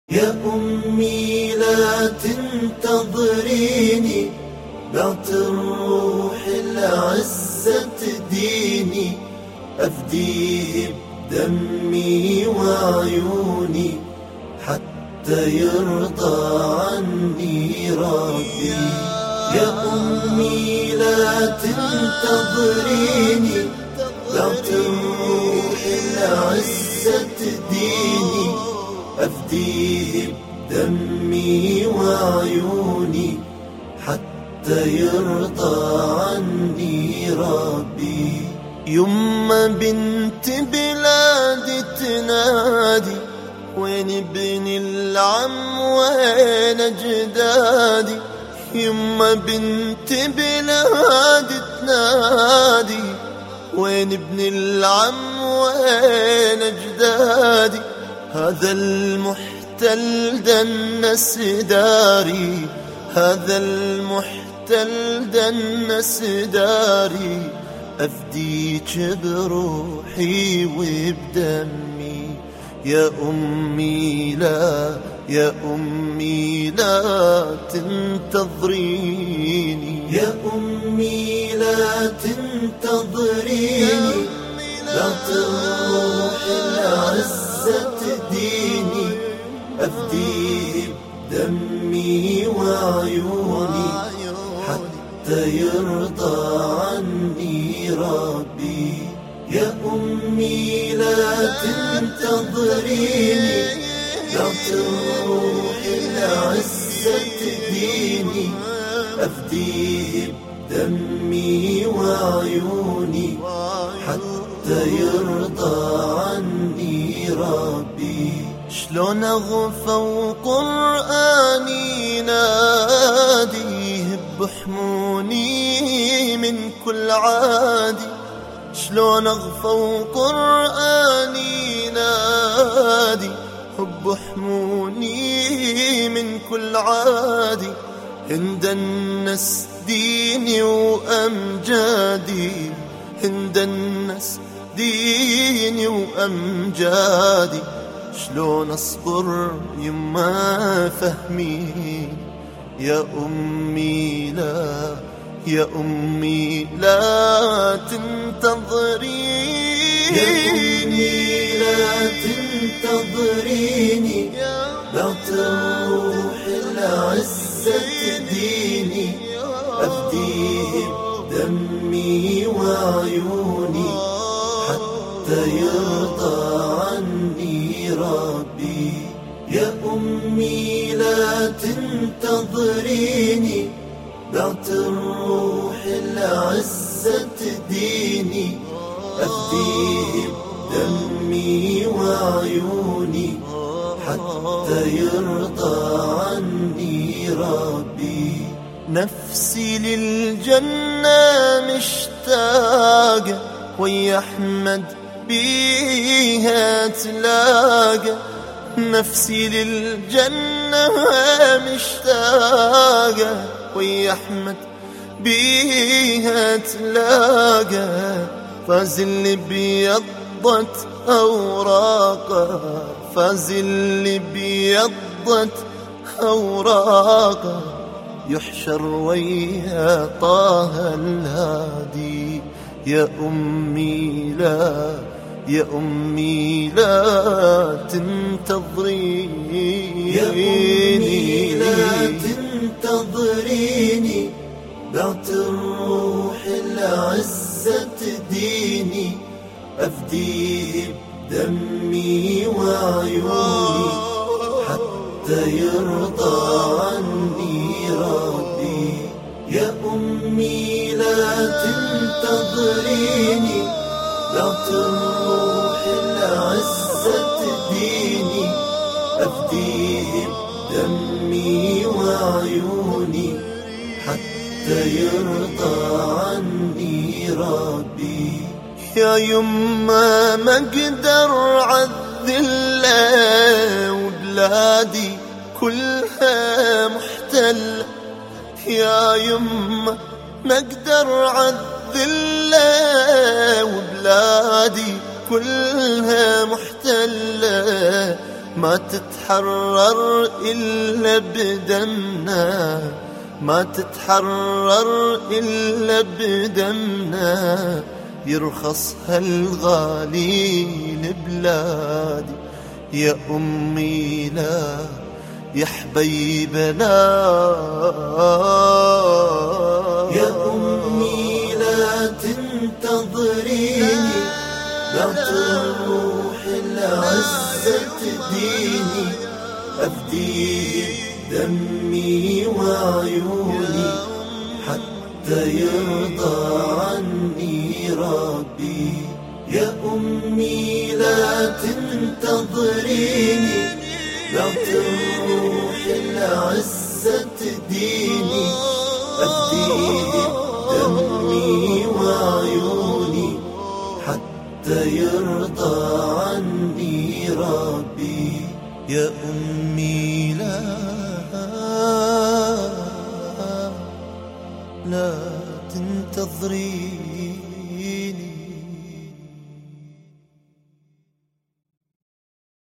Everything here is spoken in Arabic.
يا أمي لا تنتظريني، بعت الروح العزة ديني، أفديه بدمي وعيوني حتى يرضى عني ربي. يا أمي لا تنتظريني، بعت الروح العزة ديني، أفديه بدمي وعيوني حتى يرضى عني ربي. يما بنت بلادي تنادي، وين ابن العم وين أجدادي. يما بنت بلادي تنادي، وين ابن العم وين أجدادي. هذا المحتل دنس داري، هذا المحتل دنس داري، أفديك بروحي وبدمي. يا أمي لا، يا أمي لا تنتظريني. يا أمي لا تنتظريني، بعت الروح العزة ديني، أفديه بدمي وعيوني حتى يرضى عني ربي. يا أمي لا تنتظريني، بعت الروح العزة ديني، أفديه بدمي وعيوني حتى يرضى عني ربي. شلون أغفى وقرآني نادي، بحموني من كل عادي. شلون أغفى وقرآني نادي، بحموني من كل عادي. هند الناس ديني وأمجادي، هند الناس ديني وأمجادي. شلون أصبر يما فهمي. يا أمي لا، يا أمي لا تنتظريني. يا أمي لا تنتظريني، بعت الروح العزة ديني، أفديه بدمي وعيوني حتى يرضى عني ربي. يا أمي لا تنتظريني، بعت الروح العزة ديني، أفديه بدمي وعيوني حتى يرضى عني ربي. نفسي للجنة مشتاقة، ويا أحمد بيها تلاقى. نفسي للجنة مشتاقة، ويا أحمد بيها تلاقى. فاز اللي بيضت أوراقه، فاز اللي بيضت أوراقه، يحشر ويا طه الهادي. يا أمي لا، يا أمي لا تنتظريني. يا أمي لا تنتظريني، بعت الروح العزة ديني، أفديه بدمي وعيوني حتى يرضى عني ربي. يا أمي لا تنتظريني، بعت الروح العزة ديني، أفديه بدمي وعيوني حتى يرضى عني ربي. يا يما ما اقدر عالذلة، وبلادي كلها محتلة. يا يما ما اقدر عالذلة، وبلادي كلها محتلة. ما تتحرر إلا بدمنا، ما تتحرر إلا بدمنا، يرخص هالغالي لبلادي. يا أمي لا يا حبيبنا، يا أمي لا تنتظريني، بعت الروح لعزة ديني، أفديه دمي وعيوني حتى يرضى عني ربي. يا أمي لا تنتظريني، بعت الروح لعزة ديني، أفديه دمي وعيوني حتى يرضى عني ربي. يا أمي لا تنتظري